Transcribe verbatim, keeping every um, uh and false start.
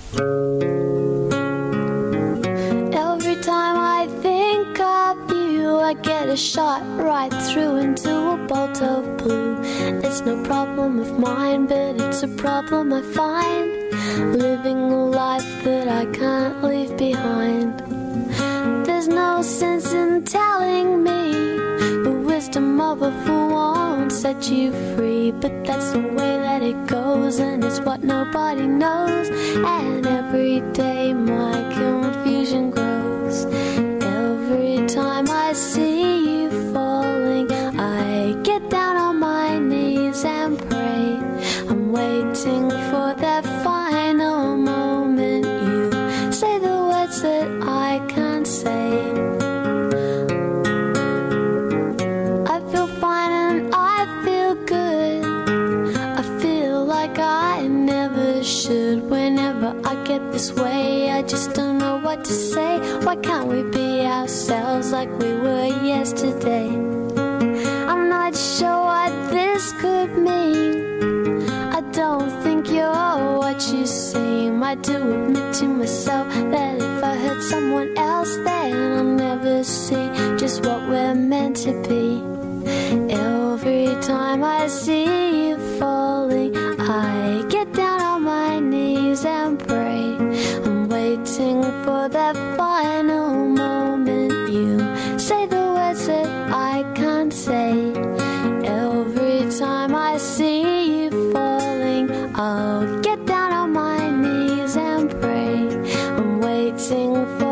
Every time I think of you, I get a shot right through into a bolt of blue. It's no problem of mine, but it's a problem I find, living a life that I can't leave behind. There's no sense in telling me the wisdom of a fool won't set you free, but that's the way that it goes, and it's what nobody knows. And every day my confusion grows. Every time I see you falling, I get down on my knees and pray. I'm waiting for that final moment you say the words that I can't say. I feel fine and I feel good. I feel like I never should. Whenever I get this way, I just don't know what to say. Why can't we be ourselves like we were yesterday? I'm not sure what this could mean. I don't think you're what you seem. I do admit to myself that if I hurt someone else, then I'll never see just what we're meant to be. Every time I see you falling, I get down on my knees and pray. I'm waiting for that final moment you say the words that I can't say. Every time I see you falling, I'll get down on my knees and pray. I'm waiting for